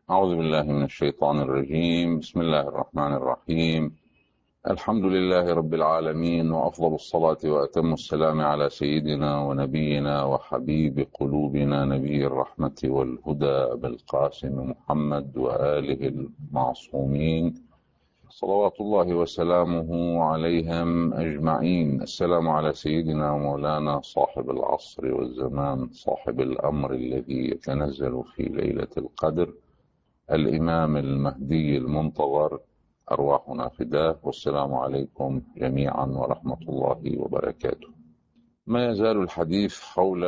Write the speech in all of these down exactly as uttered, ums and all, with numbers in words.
أعوذ بالله من الشيطان الرجيم. بسم الله الرحمن الرحيم. الحمد لله رب العالمين، وأفضل الصلاة وأتم السلام على سيدنا ونبينا وحبيب قلوبنا نبي الرحمة والهدى أبي القاسم محمد وآله المعصومين صلوات الله وسلامه عليهم أجمعين. السلام على سيدنا ومولانا صاحب العصر والزمان، صاحب الأمر الذي يتنزل في ليلة القدر، الإمام المهدي المنتظر، أرواحنا فداه. والسلام عليكم جميعا ورحمة الله وبركاته. ما يزال الحديث حول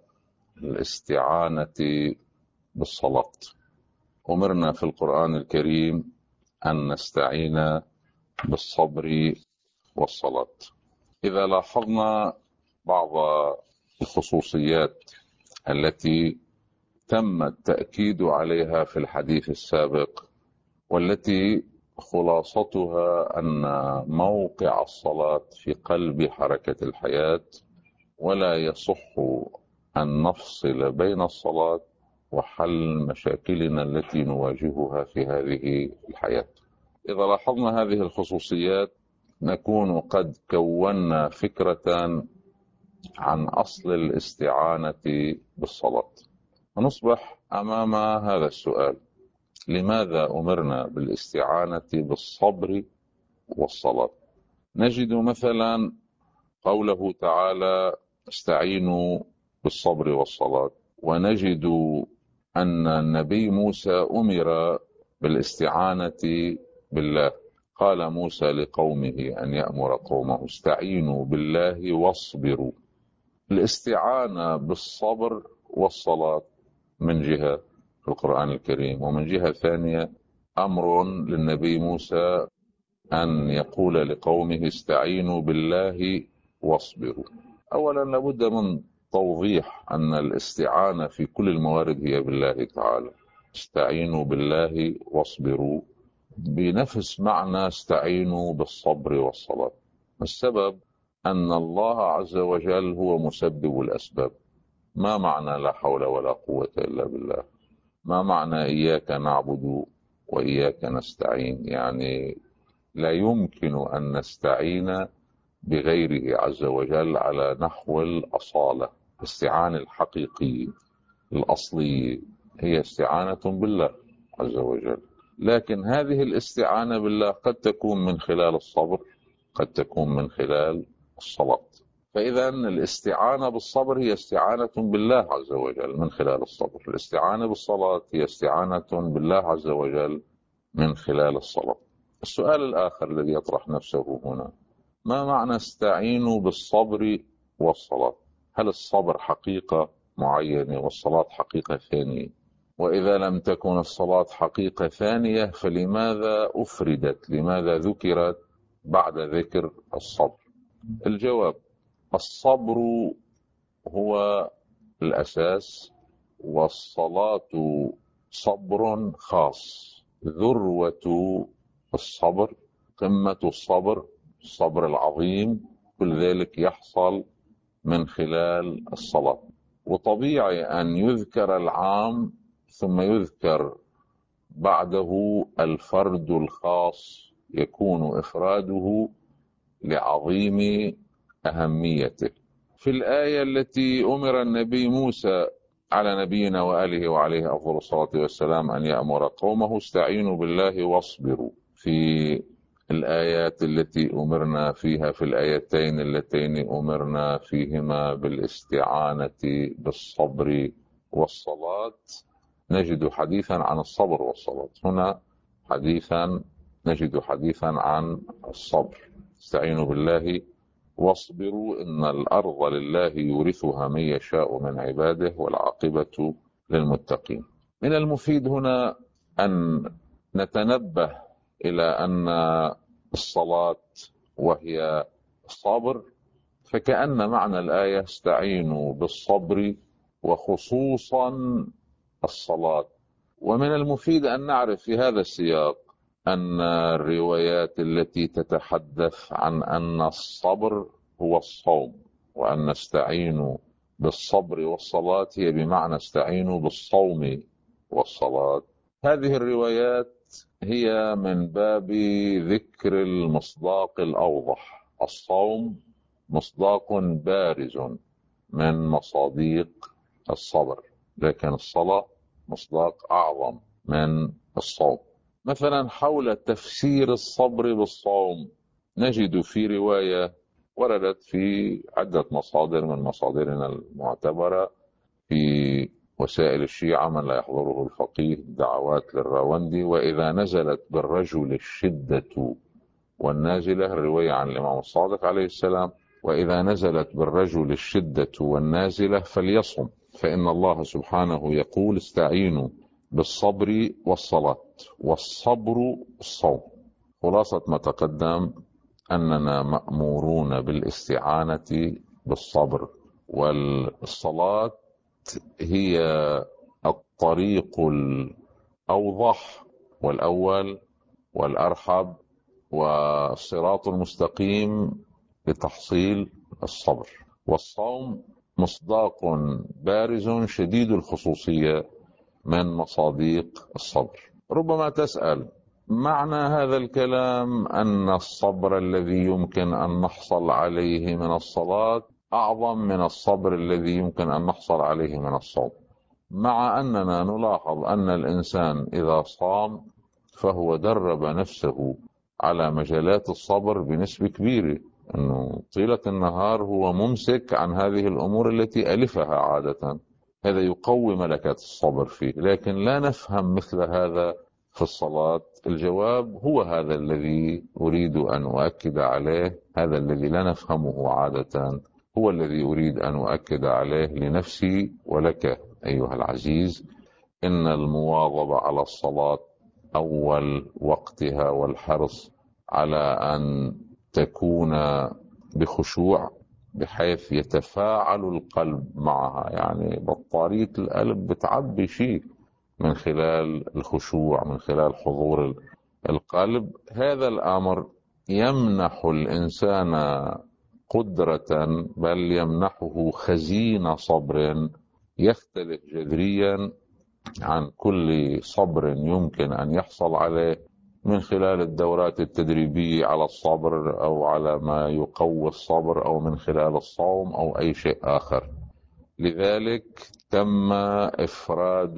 الاستعانة بالصلاة. أمرنا في القرآن الكريم أن نستعين بالصبر والصلاة. إذا لاحظنا بعض الخصوصيات التي تم التأكيد عليها في الحديث السابق، والتي خلاصتها أن موقع الصلاة في قلب حركة الحياة، ولا يصح أن نفصل بين الصلاة وحل مشاكلنا التي نواجهها في هذه الحياة. إذا لاحظنا هذه الخصوصيات نكون قد كونا فكرة عن أصل الاستعانة بالصلاة، ونصبح أمام هذا السؤال: لماذا أمرنا بالاستعانة بالصبر والصلاة؟ نجد مثلا قوله تعالى: استعينوا بالصبر والصلاة. ونجد أن النبي موسى أمر بالاستعانة بالله. قال موسى لقومه أن يأمر قومه: استعينوا بالله واصبروا. الاستعانة بالصبر والصلاة من جهة في القرآن الكريم، ومن جهة ثانية أمر للنبي موسى أن يقول لقومه: استعينوا بالله واصبروا. أولا لابد من توضيح أن الاستعانة في كل الموارد هي بالله تعالى. استعينوا بالله واصبروا بنفس معنى استعينوا بالصبر والصلاة. السبب أن الله عز وجل هو مسبب الأسباب. ما معنى لا حول ولا قوة إلا بالله؟ ما معنى إياك نعبد وإياك نستعين؟ يعني لا يمكن أن نستعين بغيره عز وجل على نحو الأصالة. الاستعانة الحقيقية الأصلية هي استعانة بالله عز وجل، لكن هذه الاستعانة بالله قد تكون من خلال الصبر، قد تكون من خلال الصلاة. فإذا الاستعانة بالصبر هي استعانة بالله عز وجل من خلال الصبر، الاستعانة بالصلاة هي استعانة بالله عز وجل من خلال الصلاة. السؤال الآخر الذي يطرح نفسه هنا: ما معنى استعينوا بالصبر والصلاة؟ هل الصبر حقيقة معينة والصلاة حقيقة ثانية؟ وإذا لم تكن الصلاة حقيقة ثانية فلماذا أفردت؟ لماذا ذكرت بعد ذكر الصبر؟ الجواب: الصبر هو الأساس، والصلاة صبر خاص. ذروة الصبر، قمة الصبر، الصبر العظيم، كل ذلك يحصل من خلال الصلاة. وطبيعي أن يذكر العام ثم يذكر بعده الفرد الخاص، يكون إفراده لعظيم أهميته. في الآية التي أمر النبي موسى على نبينا وآله وعليه أفضل الصلاة والسلام أن يأمر قومه: استعينوا بالله واصبروا، في الآيات التي أمرنا فيها، في الآيتين اللتين أمرنا فيهما بالاستعانة بالصبر والصلاة، نجد حديثا عن الصبر والصلاة. هنا حديثا نجد حديثا عن الصبر: استعينوا بالله واصبروا إن الأرض لله يورثها من يشاء من عباده والعاقبة للمتقين. من المفيد هنا أن نتنبه إلى أن الصلاة وهي الصبر، فكأن معنى الآية استعينوا بالصبر وخصوصا الصلاة. ومن المفيد أن نعرف في هذا السياق أن الروايات التي تتحدث عن أن الصبر هو الصوم، وأن نستعين بالصبر والصلاة هي بمعنى استعينوا بالصوم والصلاة، هذه الروايات هي من باب ذكر المصداق الأوضح. الصوم مصداق بارز من مصاديق الصبر، لكن الصلاة مصداق أعظم من الصوم. مثلا حول تفسير الصبر بالصوم نجد في رواية وردت في عدة مصادر من مصادرنا المعتبرة في وسائل الشيعة من لا يحضره الفقيه، دعوات للراوندي: وإذا نزلت بالرجل الشدة والنازلة، الرواية عن الإمام الصادق عليه السلام: وإذا نزلت بالرجل الشدة والنازلة فليصم، فإن الله سبحانه يقول: استعينوا بالصبر والصلاة، والصبر الصوم. خلاصة ما تقدم أننا مأمورون بالاستعانة بالصبر، والصلاة هي الطريق الأوضح والأول والأرحب والصراط المستقيم لتحصيل الصبر. والصوم مصداق بارز شديد الخصوصية من مصاديق الصبر. ربما تسأل: معنى هذا الكلام أن الصبر الذي يمكن أن نحصل عليه من الصلاة أعظم من الصبر الذي يمكن أن نحصل عليه من الصوم، مع أننا نلاحظ أن الإنسان إذا صام فهو درب نفسه على مجالات الصبر بنسبة كبيرة، أنه طيلة النهار هو ممسك عن هذه الأمور التي ألفها عادة. هذا يقوي ملكات الصبر فيه، لكن لا نفهم مثل هذا في الصلاة. الجواب هو هذا الذي أريد أن أؤكد عليه، هذا الذي لا نفهمه عادة هو الذي أريد أن أؤكد عليه لنفسي ولك أيها العزيز: إن المواظبة على الصلاة أول وقتها والحرص على أن تكون بخشوع بحيث يتفاعل القلب معها، يعني بطارية القلب بتعبي شيء من خلال الخشوع، من خلال حضور القلب. هذا الأمر يمنح الإنسان قدرة، بل يمنحه خزين صبر يختلف جذريا عن كل صبر يمكن أن يحصل عليه من خلال الدورات التدريبية على الصبر، أو على ما يقوي الصبر، أو من خلال الصوم، أو أي شيء آخر. لذلك تم إفراد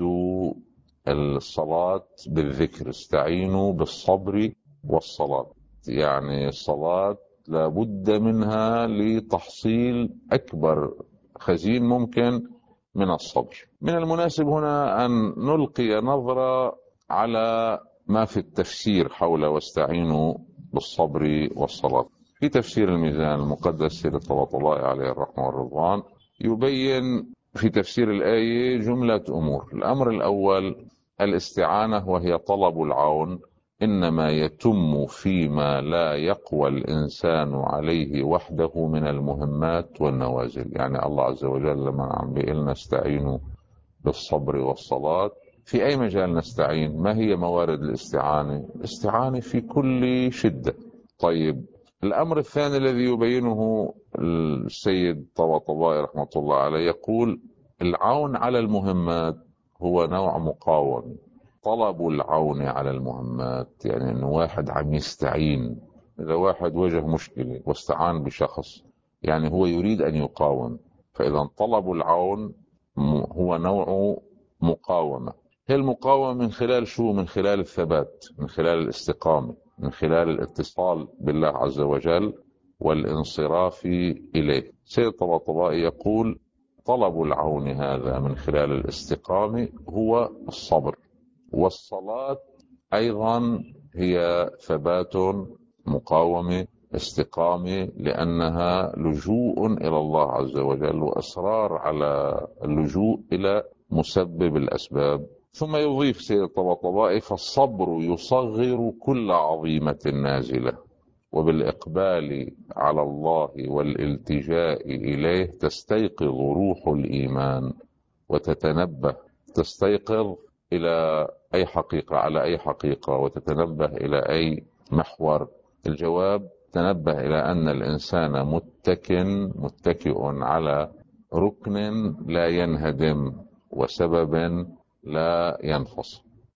الصلاة بالذكر: استعينوا بالصبر والصلاة. يعني الصلاة لابد منها لتحصيل أكبر خزين ممكن من الصبر. من المناسب هنا أن نلقي نظرة على ما في التفسير حول واستعينوا بالصبر والصلاة. في تفسير الميزان المقدس سيد الطباطبائي عليه الرحمة والرضوان يبين في تفسير الآية جملة أمور. الأمر الأول: الاستعانة وهي طلب العون إنما يتم فيما لا يقوى الإنسان عليه وحده من المهمات والنوازل. يعني الله عز وجل لما عم بيقلنا استعينوا بالصبر والصلاة، في أي مجال نستعين؟ ما هي موارد الاستعانة؟ الاستعانة في كل شدة. طيب، الأمر الثاني الذي يبينه السيد طباطبائي رحمة الله عليه يقول: العون على المهمات هو نوع مقاومة. طلب العون على المهمات يعني أنه واحد عم يستعين. إذا واحد واجه مشكلة واستعان بشخص يعني هو يريد أن يقاوم، فإذا طلب العون هو نوع مقاومة. هي المقاومة من خلال شو؟ من خلال الثبات، من خلال الاستقامة، من خلال الاتصال بالله عز وجل والانصراف إليه. سيد الطباطبائي يقول: طلب العون هذا من خلال الاستقامة هو الصبر. والصلاة أيضا هي ثبات، مقاومة، استقامة، لأنها لجوء إلى الله عز وجل وإصرار على اللجوء إلى مسبب الأسباب. ثم يضيف سيد الطباطبائي: فالصبر يصغر كل عظيمة نازلة، وبالإقبال على الله والالتجاء إليه تستيقظ روح الإيمان وتتنبه. تستيقظ إلى أي حقيقة، على أي حقيقة، وتتنبه إلى أي محور؟ الجواب: تنبه إلى أن الإنسان متكن متكئ على ركن لا ينهدم وسبب لا ينفصل.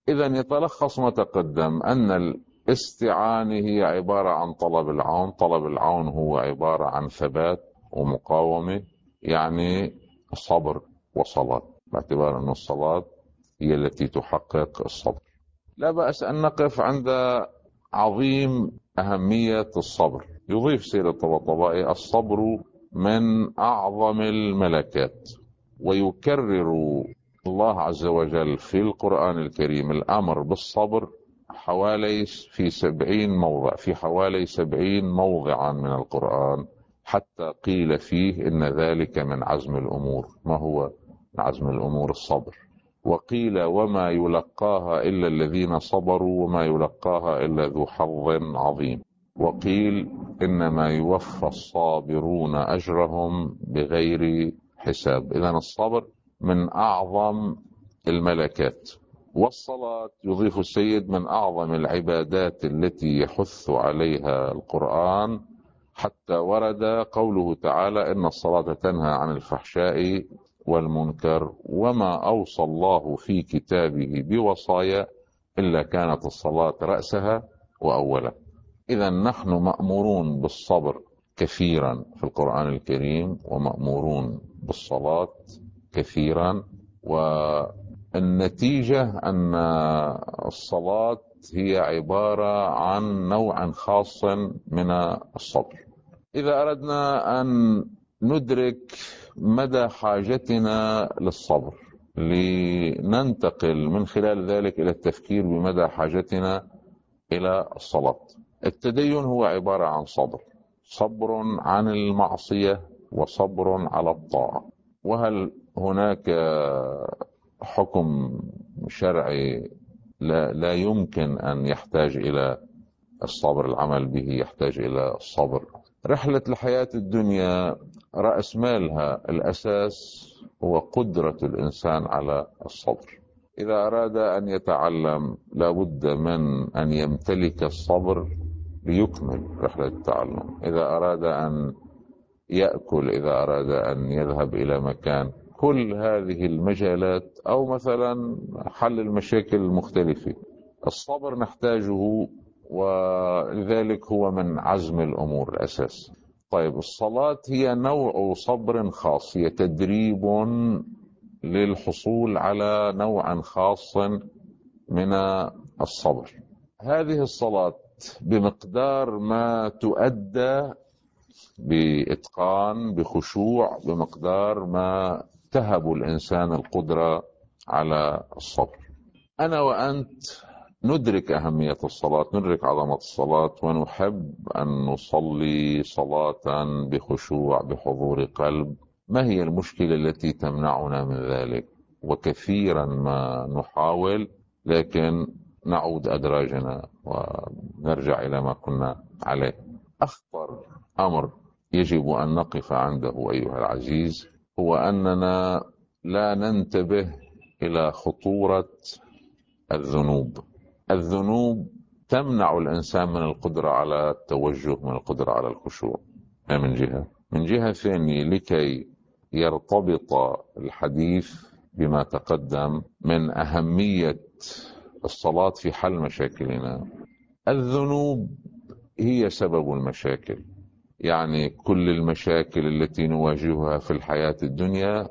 إذا يتلخص ما تقدم أن الاستعانة هي عبارة عن طلب العون. طلب العون هو عبارة عن ثبات ومقاومة، يعني صبر وصلاة، باعتبار أن الصلاة هي التي تحقق الصبر. لا بأس أن نقف عند عظيم أهمية الصبر. يضيف سيد الطباطبائي: الصبر من أعظم الملكات. ويكرر الله عز وجل في القرآن الكريم الأمر بالصبر حوالي في سبعين موضع في حوالي سبعين موضعا من القرآن، حتى قيل فيه إن ذلك من عزم الأمور. ما هو من عزم الأمور؟ الصبر. وقيل وما يلقاها إلا الذين صبروا وما يلقاها إلا ذو حظ عظيم. وقيل إنما يوفى الصابرون أجرهم بغير حساب. إذن الصبر من أعظم الملكات. والصلاة يضيف السيد من أعظم العبادات التي يحث عليها القرآن، حتى ورد قوله تعالى: إن الصلاة تنهى عن الفحشاء والمنكر وما أوصى الله في كتابه بوصايا إلا كانت الصلاة رأسها وأولا. إذا نحن مأمورون بالصبر كثيرا في القرآن الكريم، ومأمورون بالصلاة كثيرا، والنتيجة أن الصلاة هي عبارة عن نوع خاص من الصبر. إذا أردنا أن ندرك مدى حاجتنا للصبر لننتقل من خلال ذلك إلى التفكير بمدى حاجتنا إلى الصلاة. التدين هو عبارة عن صبر، صبر عن المعصية وصبر على الطاعة. وهل هناك حكم شرعي لا, لا يمكن أن يحتاج إلى الصبر؟ العمل به يحتاج إلى الصبر. رحلة الحياة الدنيا رأس مالها الأساس هو قدرة الإنسان على الصبر. إذا أراد أن يتعلم لابد من أن يمتلك الصبر ليكمل رحلة التعلم. إذا أراد أن يأكل، إذا أراد أن يذهب إلى مكان، كل هذه المجالات، أو مثلا حل المشاكل المختلفة، الصبر نحتاجه، ولذلك هو من عزم الأمور الأساس. طيب، الصلاة هي نوع صبر خاص، هي تدريب للحصول على نوع خاص من الصبر. هذه الصلاة بمقدار ما تؤدى بإتقان بخشوع، بمقدار ما تهب الإنسان القدرة على الصبر. أنا وأنت ندرك أهمية الصلاة، ندرك عظمة الصلاة، ونحب أن نصلي صلاة بخشوع بحضور قلب. ما هي المشكلة التي تمنعنا من ذلك؟ وكثيرا ما نحاول لكن نعود أدراجنا ونرجع إلى ما كنا عليه. أخطر أمر يجب أن نقف عنده أيها العزيز هو أننا لا ننتبه إلى خطورة الذنوب. الذنوب تمنع الإنسان من القدرة على التوجه، من القدرة على الخشوع. من جهة من جهة ثانية، لكي يرتبط الحديث بما تقدم من أهمية الصلاة في حل مشاكلنا، الذنوب هي سبب المشاكل. يعني كل المشاكل التي نواجهها في الحياة الدنيا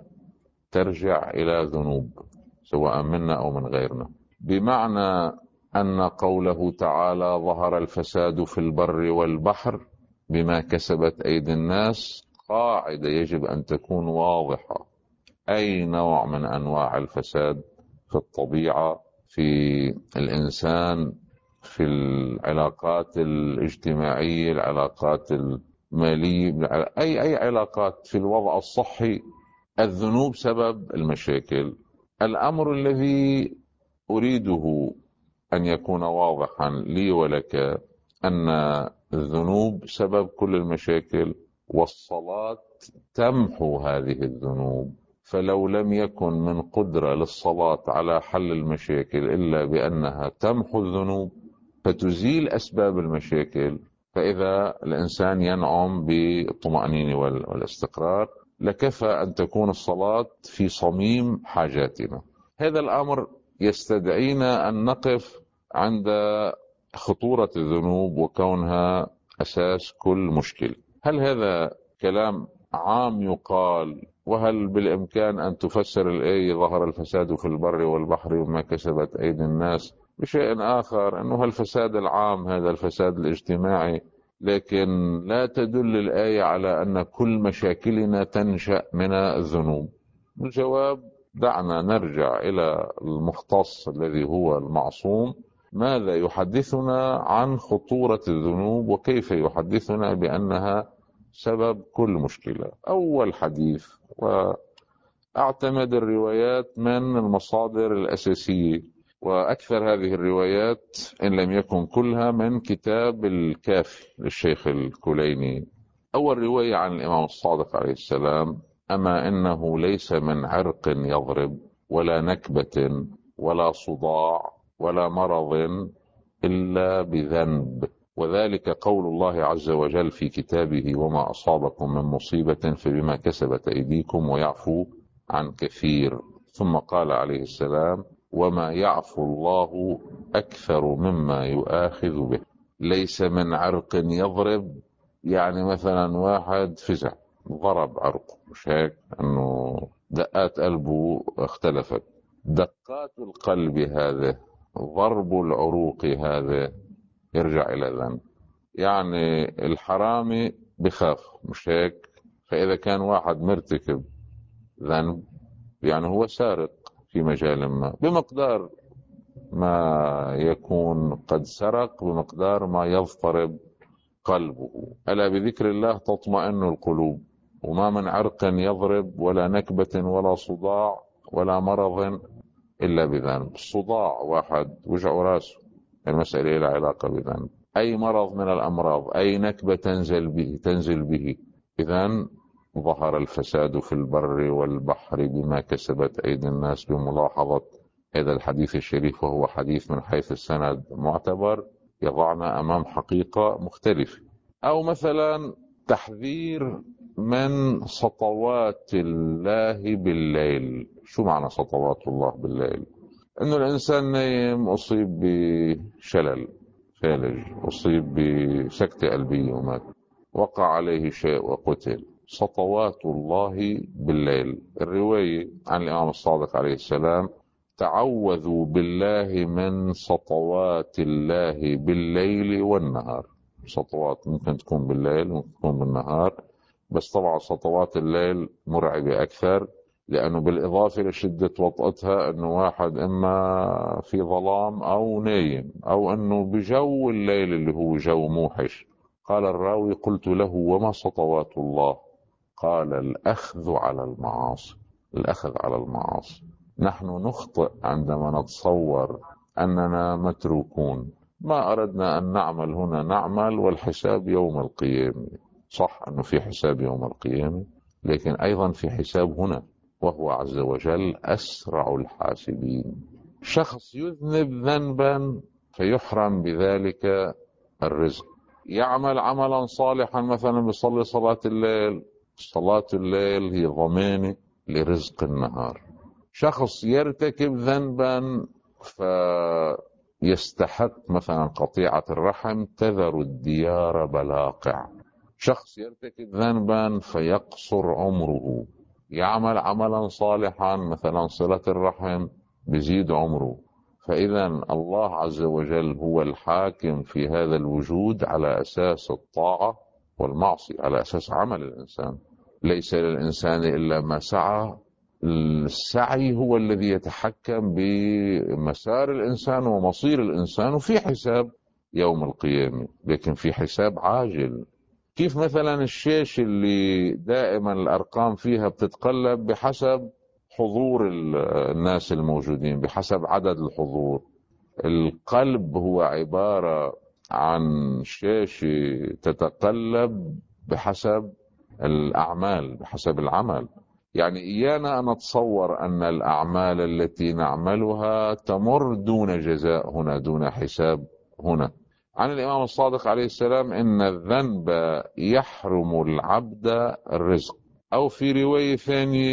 ترجع إلى ذنوب، سواء منا أو من غيرنا. بمعنى أن قوله تعالى: ظهر الفساد في البر والبحر بما كسبت أيدي الناس، قاعدة يجب أن تكون واضحة. أي نوع من أنواع الفساد في الطبيعة، في الإنسان، في العلاقات الاجتماعية، العلاقات المالية، أي أي علاقات، في الوضع الصحي، الذنوب سبب المشاكل. الأمر الذي أريده أن يكون واضحا لي ولك أن الذنوب سبب كل المشاكل، والصلاة تمحو هذه الذنوب. فلو لم يكن من قدرة للصلاة على حل المشاكل إلا بأنها تمحو الذنوب فتزيل أسباب المشاكل، فإذا الإنسان ينعم بالطمأنينة والاستقرار، لكفى أن تكون الصلاة في صميم حاجاتنا. هذا الأمر يستدعينا أن نقف عند خطورة الذنوب وكونها أساس كل مشكلة. هل هذا كلام عام يقال؟ وهل بالإمكان أن تفسر الآية ظهر الفساد في البر والبحر وما كسبت أيدي الناس بشيء آخر، أنه الفساد العام هذا الفساد الاجتماعي، لكن لا تدل الآية على أن كل مشاكلنا تنشأ من الذنوب؟ الجواب: دعنا نرجع إلى المختص الذي هو المعصوم، ماذا يحدثنا عن خطورة الذنوب وكيف يحدثنا بأنها سبب كل مشكلة. أول حديث، وأعتمد الروايات من المصادر الأساسية، وأكثر هذه الروايات إن لم يكن كلها من كتاب الكافي للشيخ الكليني. أول رواية عن الإمام الصادق عليه السلام: أما إنه ليس من عرق يضرب ولا نكبة ولا صداع ولا مرض إلا بذنب، وذلك قول الله عز وجل في كتابه: وما أصابكم من مصيبة فبما كسبت أيديكم ويعفو عن كثير. ثم قال عليه السلام: وما يعفو الله أكثر مما يؤاخذ به. ليس من عرق يضرب، يعني مثلا واحد فزع ضرب عرقه، مش هيك؟ أنه دقات قلبه اختلفت. دقات القلب هذا، ضرب العروق هذا، يرجع إلى ذنب. يعني الحرامي بخاف، مش هيك؟ فإذا كان واحد مرتكب ذنب، يعني هو سارق في مجال ما، بمقدار ما يكون قد سرق، بمقدار ما يضطرب قلبه. ألا بذكر الله تطمئن القلوب. وما من عرق يضرب ولا نكبة ولا صداع ولا مرض إلا بذنب. الصداع واحد وجع راسه، المسألة لها علاقة بذنب. أي مرض من الأمراض، أي نكبة تنزل به تنزل به إذن ظهر الفساد في البر والبحر بما كسبت أيدي الناس، بملاحظة هذا الحديث الشريف، وهو حديث من حيث السند معتبر، يضعنا أمام حقيقة مختلفة. أو مثلا تحذير من سطوات الله بالليل. شو معنى سطوات الله بالليل؟ إنه الإنسان نايم أصيب بشلل فالج، أصيب بسكتة قلبية ومات، وقع عليه شيء وقتل. سطوات الله بالليل. الرواية عن الإمام الصادق عليه السلام: تعوذوا بالله من سطوات الله بالليل والنهار. سطوات ممكن تكون بالليل ممكن تكون بالنهار، بس طبعا سطوات الليل مرعبة أكثر، لأنه بالإضافة لشدة وطأتها أنه واحد إما في ظلام أو نايم، أو أنه بجو الليل اللي هو جو موحش. قال الراوي: قلت له: وما سطوات الله؟ قال: الأخذ على المعاصي. الأخذ على المعاصي. نحن نخطئ عندما نتصور أننا متروكون، ما أردنا أن نعمل هنا نعمل، والحساب يوم القيامة. صح أنه في حساب يوم القيامة، لكن أيضا في حساب هنا، وهو عز وجل أسرع الحاسبين. شخص يذنب ذنبا فيحرم بذلك الرزق. يعمل عملا صالحا، مثلا بيصلي صلاة الليل، صلاة الليل هي ضمانة لرزق النهار. شخص يرتكب ذنبا فيستحق مثلا قطيعة الرحم، تذر الديار بلاقع. شخص يرتكب ذنبا فيقصر عمره. يعمل عملا صالحا مثلا صلة الرحم، بيزيد عمره. فإذا الله عز وجل هو الحاكم في هذا الوجود على أساس الطاعة والمعصية، على أساس عمل الإنسان. ليس للإنسان إلا ما سعى. السعي هو الذي يتحكم بمسار الإنسان ومصير الإنسان، وفي حساب يوم القيامة، لكن في حساب عاجل. كيف مثلا الشاشة اللي دائما الأرقام فيها بتتقلب بحسب حضور الناس الموجودين، بحسب عدد الحضور. القلب هو عبارة عن شاشة تتقلب بحسب الأعمال، بحسب العمل. يعني إيانا أن نتصور أن الأعمال التي نعملها تمر دون جزاء هنا، دون حساب هنا. عن الإمام الصادق عليه السلام: إن الذنب يحرم العبد الرزق. أو في رواية ثانية: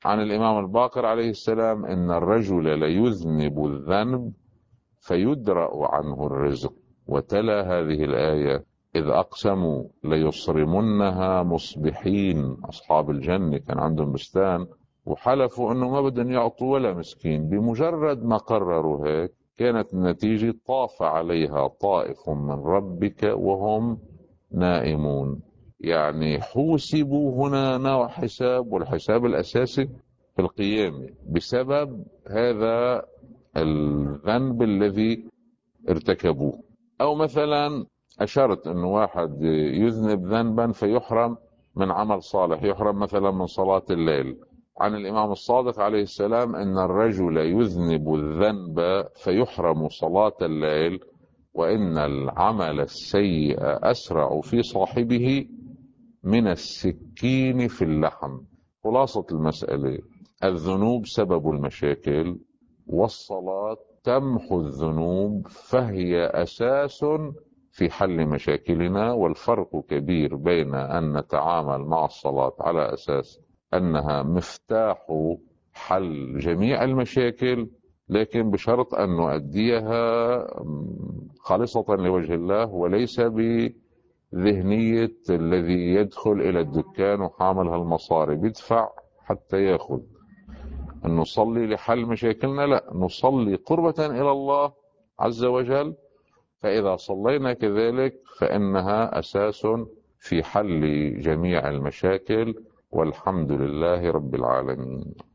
عن الإمام الباقر عليه السلام إن الرجل ليذنب الذنب فيدرأ عنه الرزق، وتلا هذه الآية: إذ أقسموا ليصرمنها مصبحين. أصحاب الجنة كان عندهم بستان وحلفوا أنه ما بدهم يعطوا ولا مسكين. بمجرد ما قرروا هيك كانت النتيجة: طاف عليها طائف من ربك وهم نائمون. يعني حوسبوا هنا نوع حساب، والحساب الأساسي في القيامة بسبب هذا الذنب الذي ارتكبوه. أو مثلا أشرت أنه واحد يذنب ذنبا فيحرم من عمل صالح، يحرم مثلا من صلاة الليل. عن الإمام الصادق عليه السلام أن الرجل يذنب الذنب فيحرم صلاة الليل، وإن العمل السيء أسرع في صاحبه من السكين في اللحم. خلاصة المسألة: الذنوب سبب المشاكل، والصلاة تمحو الذنوب، فهي أساس في حل مشاكلنا. والفرق كبير بين أن نتعامل مع الصلاة على أساس أنها مفتاح حل جميع المشاكل، لكن بشرط أن نؤديها خالصة لوجه الله، وليس بذهنية الذي يدخل إلى الدكان وحامل هالمصاري بيدفع حتى يأخذ. أن نصلي لحل مشاكلنا، لا، نصلي قربة إلى الله عز وجل. فإذا صلينا كذلك فإنها أساس في حل جميع المشاكل، والحمد لله رب العالمين.